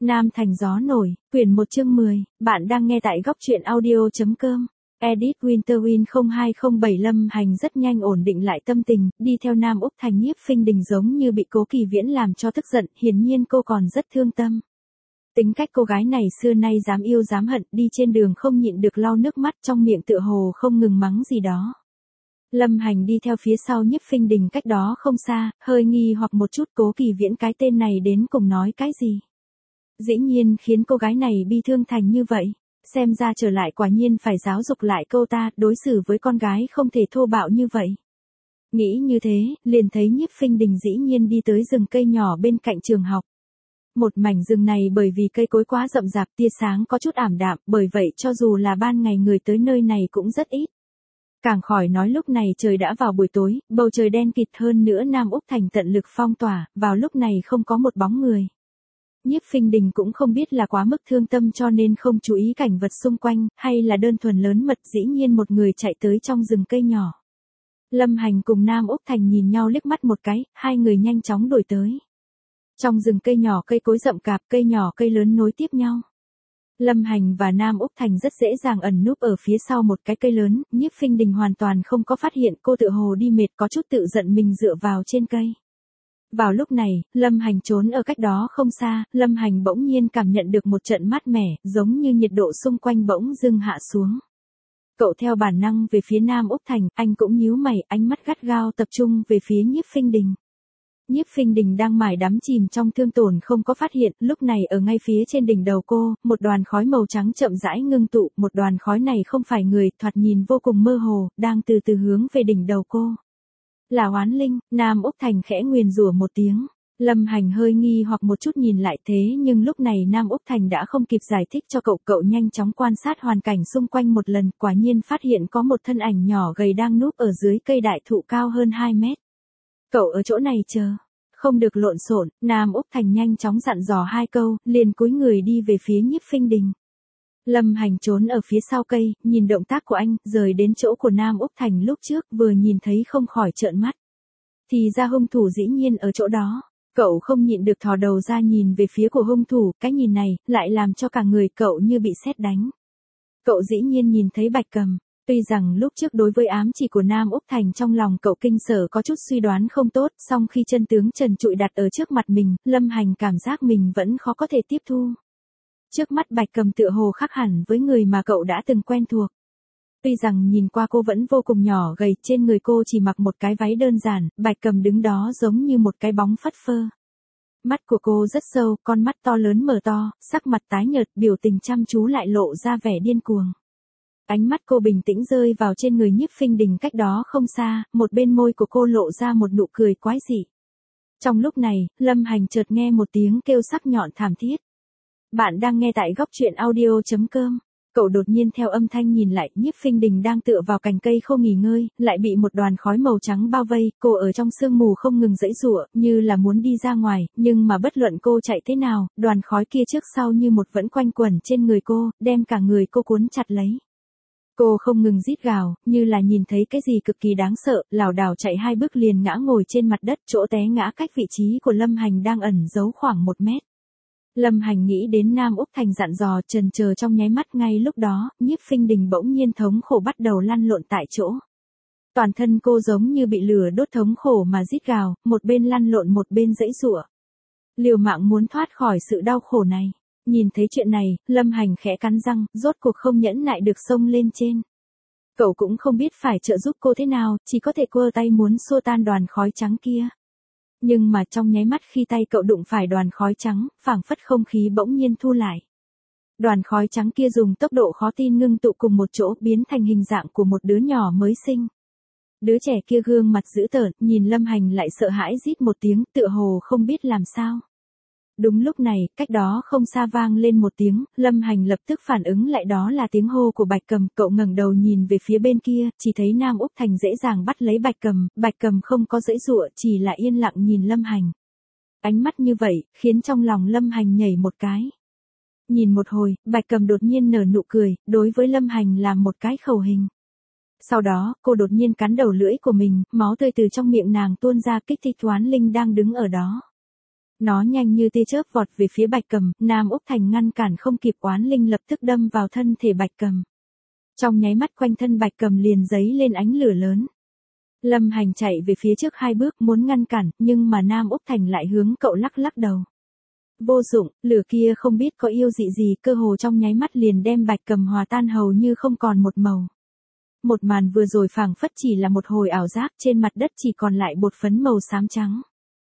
Nam Thành gió nổi, quyển 1 chương 10, bạn đang nghe tại góc truyện audio.com. Edit Winterwind 0207 Lâm Hành rất nhanh ổn định lại tâm tình, đi theo Nam Úc Thành. Nhiếp Phinh Đình giống như bị Cố Kỳ Viễn làm cho tức giận, hiển nhiên cô còn rất thương tâm. Tính cách cô gái này xưa nay dám yêu dám hận, đi trên đường không nhịn được lau nước mắt, trong miệng tựa hồ không ngừng mắng gì đó. Lâm Hành đi theo phía sau Nhiếp Phinh Đình cách đó không xa, hơi nghi hoặc một chút Cố Kỳ Viễn cái tên này đến cùng nói cái gì. Dĩ nhiên khiến cô gái này bi thương thành như vậy, xem ra trở lại quả nhiên phải giáo dục lại cô ta, đối xử với con gái không thể thô bạo như vậy. Nghĩ như thế, liền thấy Nhiếp Phinh Đình dĩ nhiên đi tới rừng cây nhỏ bên cạnh trường học. Một mảnh rừng này bởi vì cây cối quá rậm rạp, tia sáng có chút ảm đạm, bởi vậy cho dù là ban ngày người tới nơi này cũng rất ít. Càng khỏi nói lúc này trời đã vào buổi tối, bầu trời đen kịt, hơn nữa Nam Úc Thành tận lực phong tỏa, vào lúc này không có một bóng người. Nhiếp Phinh Đình cũng không biết là quá mức thương tâm cho nên không chú ý cảnh vật xung quanh, hay là đơn thuần lớn mật, dĩ nhiên một người chạy tới trong rừng cây nhỏ. Lâm Hành cùng Nam Úc Thành nhìn nhau liếc mắt một cái, hai người nhanh chóng đuổi tới. Trong rừng cây nhỏ cây cối rậm rạp, cây nhỏ cây lớn nối tiếp nhau. Lâm Hành và Nam Úc Thành rất dễ dàng ẩn núp ở phía sau một cái cây lớn, Nhiếp Phinh Đình hoàn toàn không có phát hiện, cô tựa hồ đi mệt có chút tự giận mình dựa vào trên cây. Vào lúc này, Lâm Hành trốn ở cách đó không xa, Lâm Hành bỗng nhiên cảm nhận được một trận mát mẻ, giống như nhiệt độ xung quanh bỗng dưng hạ xuống. Cậu theo bản năng về phía Nam Úc Thành, anh cũng nhíu mày, ánh mắt gắt gao tập trung về phía Nhiếp Phinh Đình. Nhiếp Phinh Đình đang mải đắm chìm trong thương tổn không có phát hiện, lúc này ở ngay phía trên đỉnh đầu cô, một đoàn khói màu trắng chậm rãi ngưng tụ, một đoàn khói này không phải người, thoạt nhìn vô cùng mơ hồ, đang từ từ hướng về đỉnh đầu cô. Là oán linh. Nam Úc Thành khẽ nguyền rủa một tiếng. Lâm Hành hơi nghi hoặc một chút nhìn lại, thế nhưng lúc này Nam Úc Thành đã không kịp giải thích cho cậu nhanh chóng quan sát hoàn cảnh xung quanh một lần, quả nhiên phát hiện có một thân ảnh nhỏ gầy đang núp ở dưới cây đại thụ cao hơn 2 mét. Cậu ở chỗ này chờ, không được lộn xộn. Nam Úc Thành nhanh chóng dặn dò 2 câu, liền cúi người đi về phía Nhiếp Phinh Đình. Lâm Hành trốn ở phía sau cây, nhìn động tác của anh, rời đến chỗ của Nam Úc Thành lúc trước, vừa nhìn thấy không khỏi trợn mắt. Thì ra hung thủ dĩ nhiên ở chỗ đó. Cậu không nhịn được thò đầu ra nhìn về phía của hung thủ, cái nhìn này, lại làm cho cả người cậu như bị sét đánh. Cậu dĩ nhiên nhìn thấy Bạch Cầm. Tuy rằng lúc trước đối với ám chỉ của Nam Úc Thành trong lòng cậu kinh sở có chút suy đoán không tốt, song khi chân tướng trần trụi đặt ở trước mặt mình, Lâm Hành cảm giác mình vẫn khó có thể tiếp thu. Trước mắt Bạch Cầm tựa hồ khác hẳn với người mà cậu đã từng quen thuộc. Tuy rằng nhìn qua cô vẫn vô cùng nhỏ gầy, trên người cô chỉ mặc một cái váy đơn giản, Bạch Cầm đứng đó giống như một cái bóng phất phơ. Mắt của cô rất sâu, con mắt to lớn mở to, sắc mặt tái nhợt, biểu tình chăm chú lại lộ ra vẻ điên cuồng. Ánh mắt cô bình tĩnh rơi vào trên người Nhiếp Phinh Đình cách đó không xa, một bên môi của cô lộ ra một nụ cười quái dị. Trong lúc này, Lâm Hành chợt nghe một tiếng kêu sắc nhọn thảm thiết. Bạn đang nghe tại góc truyện audio.com. Cậu đột nhiên theo âm thanh nhìn lại, Nhiếp Phinh Đình đang tựa vào cành cây khô nghỉ ngơi, lại bị một đoàn khói màu trắng bao vây, cô ở trong sương mù không ngừng giãy giụa, như là muốn đi ra ngoài, nhưng mà bất luận cô chạy thế nào, đoàn khói kia trước sau như một vẫn quanh quẩn trên người cô, đem cả người cô cuốn chặt lấy. Cô không ngừng rít gào, như là nhìn thấy cái gì cực kỳ đáng sợ, lảo đảo chạy 2 bước liền ngã ngồi trên mặt đất, chỗ té ngã cách vị trí của Lâm Hành đang ẩn giấu khoảng 1 mét. Lâm Hành nghĩ đến Nam Úc Thành dặn dò, chần chờ trong nháy mắt, ngay lúc đó, Nhiếp Phinh Đình bỗng nhiên thống khổ bắt đầu lăn lộn tại chỗ. Toàn thân cô giống như bị lửa đốt, thống khổ mà rít gào, một bên lăn lộn một bên giãy giụa. Liều mạng muốn thoát khỏi sự đau khổ này. Nhìn thấy chuyện này, Lâm Hành khẽ cắn răng, rốt cuộc không nhẫn nại được xông lên trên. Cậu cũng không biết phải trợ giúp cô thế nào, chỉ có thể quơ tay muốn xua tan đoàn khói trắng kia. Nhưng mà trong nháy mắt khi tay cậu đụng phải đoàn khói trắng, phảng phất không khí bỗng nhiên thu lại. Đoàn khói trắng kia dùng tốc độ khó tin ngưng tụ cùng một chỗ, biến thành hình dạng của một đứa nhỏ mới sinh. Đứa trẻ kia gương mặt dữ tợn, nhìn Lâm Hành lại sợ hãi rít một tiếng, tựa hồ không biết làm sao. Đúng lúc này, cách đó không xa vang lên một tiếng, Lâm Hành lập tức phản ứng lại, đó là tiếng hô của Bạch Cầm. Cậu ngẩng đầu nhìn về phía bên kia, chỉ thấy Nam Úc Thành dễ dàng bắt lấy Bạch Cầm không có giãy giụa, chỉ là yên lặng nhìn Lâm Hành. Ánh mắt như vậy, khiến trong lòng Lâm Hành nhảy một cái. Nhìn một hồi, Bạch Cầm đột nhiên nở nụ cười, đối với Lâm Hành làm một cái khẩu hình. Sau đó, cô đột nhiên cắn đầu lưỡi của mình, máu tươi từ trong miệng nàng tuôn ra, kích thích oán linh đang đứng ở đó. Nó nhanh như tia chớp vọt về phía Bạch Cầm, Nam Úc Thành ngăn cản không kịp, oán linh lập tức đâm vào thân thể Bạch Cầm. Trong nháy mắt quanh thân Bạch Cầm liền giấy lên ánh lửa lớn. Lâm Hành chạy về phía trước 2 bước muốn ngăn cản, nhưng mà Nam Úc Thành lại hướng cậu lắc lắc đầu. Vô dụng, lửa kia không biết có yêu dị gì, cơ hồ trong nháy mắt liền đem Bạch Cầm hòa tan hầu như không còn một màu. Một màn vừa rồi phảng phất chỉ là một hồi ảo giác, trên mặt đất chỉ còn lại bột phấn màu xám trắng.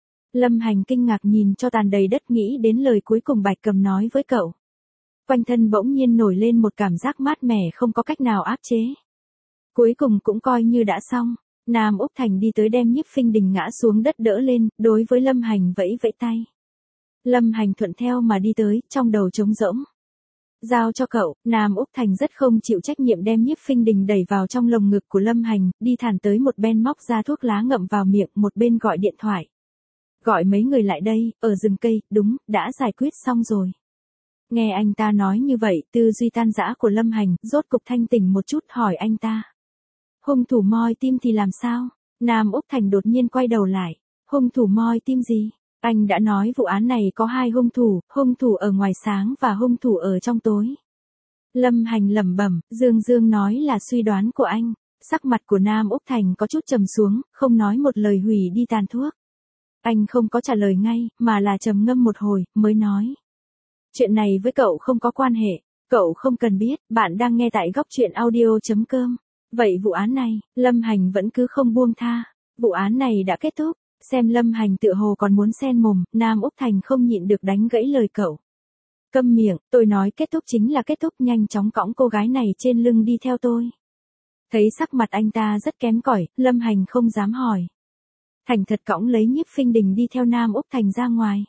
Lâm Hành kinh ngạc nhìn cho tàn đầy đất, nghĩ đến lời cuối cùng Bạch Cầm nói với cậu. Quanh thân bỗng nhiên nổi lên một cảm giác mát mẻ không có cách nào áp chế. Cuối cùng cũng coi như đã xong. Nam Úc Thành đi tới đem Nhiếp Phinh Đình ngã xuống đất đỡ lên, đối với Lâm Hành vẫy vẫy tay. Lâm Hành thuận theo mà đi tới, trong đầu trống rỗng. Giao cho cậu, Nam Úc Thành rất không chịu trách nhiệm đem Nhiếp Phinh Đình đẩy vào trong lồng ngực của Lâm Hành, đi thẳng tới một bên móc ra thuốc lá ngậm vào miệng, một bên gọi điện thoại. Gọi mấy người lại đây, ở rừng cây, đúng, đã giải quyết xong rồi. Nghe anh ta nói như vậy, tư duy tan rã của Lâm Hành, rốt cục thanh tỉnh một chút, hỏi anh ta. Hung thủ moi tim thì làm sao? Nam Úc Thành đột nhiên quay đầu lại. Hung thủ moi tim gì? Anh đã nói vụ án này có 2 hung thủ ở ngoài sáng và hung thủ ở trong tối. Lâm Hành lẩm bẩm, Dương nói là suy đoán của anh. Sắc mặt của Nam Úc Thành có chút trầm xuống, không nói một lời hủy đi tàn thuốc. Anh không có trả lời ngay, mà là trầm ngâm một hồi, mới nói. Chuyện này với cậu không có quan hệ, cậu không cần biết, bạn đang nghe tại góc truyện audio.com. Vậy vụ án này, Lâm Hành vẫn cứ không buông tha. Vụ án này đã kết thúc, xem Lâm Hành tựa hồ còn muốn xen mồm, Nam Úc Thành không nhịn được đánh gãy lời cậu. Câm miệng, tôi nói kết thúc chính là kết thúc, nhanh chóng cõng cô gái này trên lưng đi theo tôi. Thấy sắc mặt anh ta rất kém cỏi, Lâm Hành không dám hỏi. Thành thật cõng lấy Nhiếp Phinh Đình đi theo Nam Úc Thành ra ngoài.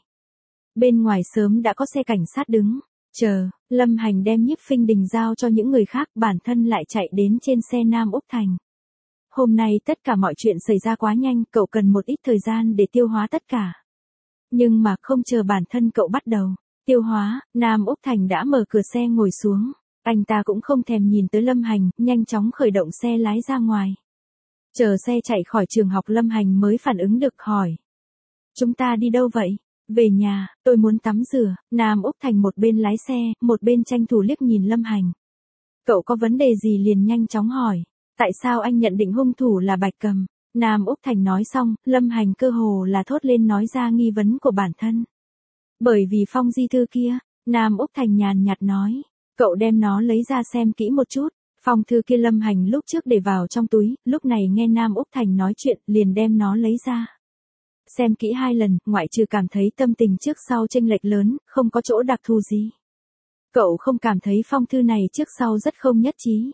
Bên ngoài sớm đã có xe cảnh sát đứng. Chờ, Lâm Hành đem Nhiếp Phinh Đình giao cho những người khác, bản thân lại chạy đến trên xe Nam Úc Thành. Hôm nay tất cả mọi chuyện xảy ra quá nhanh, cậu cần một ít thời gian để tiêu hóa tất cả. Nhưng mà không chờ bản thân cậu bắt đầu tiêu hóa, Nam Úc Thành đã mở cửa xe ngồi xuống. Anh ta cũng không thèm nhìn tới Lâm Hành, nhanh chóng khởi động xe lái ra ngoài. Chờ xe chạy khỏi trường học Lâm Hành mới phản ứng được, hỏi. Chúng ta đi đâu vậy? Về nhà, tôi muốn tắm rửa. Nam Úc Thành một bên lái xe, một bên tranh thủ liếc nhìn Lâm Hành. Cậu có vấn đề gì liền nhanh chóng hỏi. Tại sao anh nhận định hung thủ là Bạch Cầm? Nam Úc Thành nói xong, Lâm Hành cơ hồ là thốt lên nói ra nghi vấn của bản thân. Bởi vì phong di thư kia, Nam Úc Thành nhàn nhạt nói. Cậu đem nó lấy ra xem kỹ một chút. Phong thư kia Lâm Hành lúc trước để vào trong túi, lúc này nghe Nam Úc Thành nói chuyện, liền đem nó lấy ra. Xem kỹ 2 lần, ngoại trừ cảm thấy tâm tình trước sau chênh lệch lớn, không có chỗ đặc thù gì. Cậu không cảm thấy phong thư này trước sau rất không nhất trí.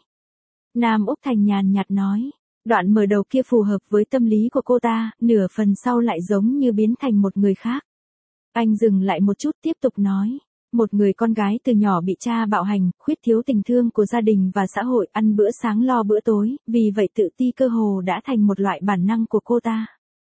Nam Úc Thành nhàn nhạt nói. Đoạn mở đầu kia phù hợp với tâm lý của cô ta, nửa phần sau lại giống như biến thành một người khác. Anh dừng lại một chút tiếp tục nói. Một người con gái từ nhỏ bị cha bạo hành, khuyết thiếu tình thương của gia đình và xã hội, ăn bữa sáng lo bữa tối, vì vậy tự ti cơ hồ đã thành một loại bản năng của cô ta.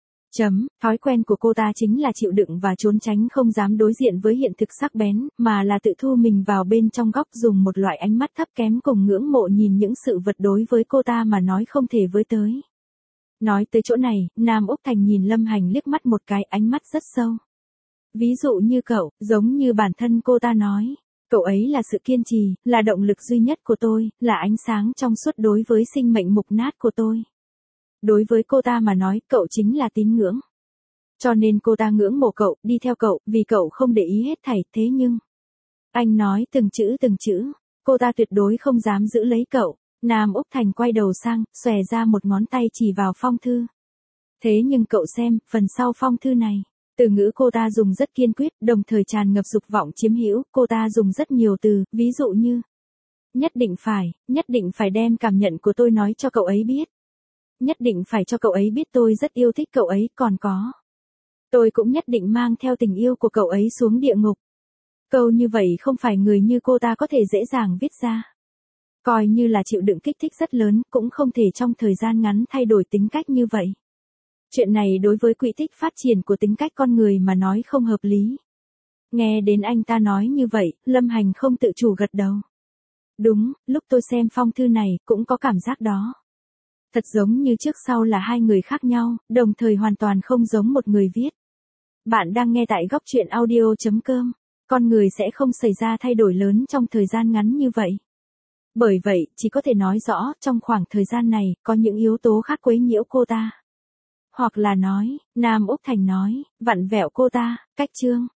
Thói quen của cô ta chính là chịu đựng và trốn tránh, không dám đối diện với hiện thực sắc bén, mà là tự thu mình vào bên trong góc, dùng một loại ánh mắt thấp kém cùng ngưỡng mộ nhìn những sự vật đối với cô ta mà nói không thể với tới. Nói tới chỗ này, Nam Úc Thành nhìn Lâm Hành liếc mắt một cái, ánh mắt rất sâu. Ví dụ như cậu, giống như bản thân cô ta nói. Cậu ấy là sự kiên trì, là động lực duy nhất của tôi, là ánh sáng trong suốt đối với sinh mệnh mục nát của tôi. Đối với cô ta mà nói, cậu chính là tín ngưỡng. Cho nên cô ta ngưỡng mộ cậu, đi theo cậu, vì cậu không để ý hết thảy, thế nhưng. Anh nói từng chữ, cô ta tuyệt đối không dám giữ lấy cậu. Nam Úc Thành quay đầu sang, xòe ra một ngón tay chỉ vào phong thư. Thế nhưng cậu xem, phần sau phong thư này. Từ ngữ cô ta dùng rất kiên quyết, đồng thời tràn ngập dục vọng chiếm hữu, cô ta dùng rất nhiều từ, ví dụ như. Nhất định phải đem cảm nhận của tôi nói cho cậu ấy biết. Nhất định phải cho cậu ấy biết tôi rất yêu thích cậu ấy, còn có. Tôi cũng nhất định mang theo tình yêu của cậu ấy xuống địa ngục. Câu như vậy không phải người như cô ta có thể dễ dàng viết ra. Coi như là chịu đựng kích thích rất lớn, cũng không thể trong thời gian ngắn thay đổi tính cách như vậy. Chuyện này đối với quỹ tích phát triển của tính cách con người mà nói không hợp lý. Nghe đến anh ta nói như vậy, Lâm Hành không tự chủ gật đầu. Đúng, lúc tôi xem phong thư này, cũng có cảm giác đó. Thật giống như trước sau là 2 người khác nhau, đồng thời hoàn toàn không giống một người viết. Bạn đang nghe tại góc chuyện audio.com. Con người sẽ không xảy ra thay đổi lớn trong thời gian ngắn như vậy. Bởi vậy, chỉ có thể nói rõ, trong khoảng thời gian này, có những yếu tố khác quấy nhiễu cô ta. Hoặc là nói, Nam Úc Thành nói, vặn vẹo cô ta, cách chương.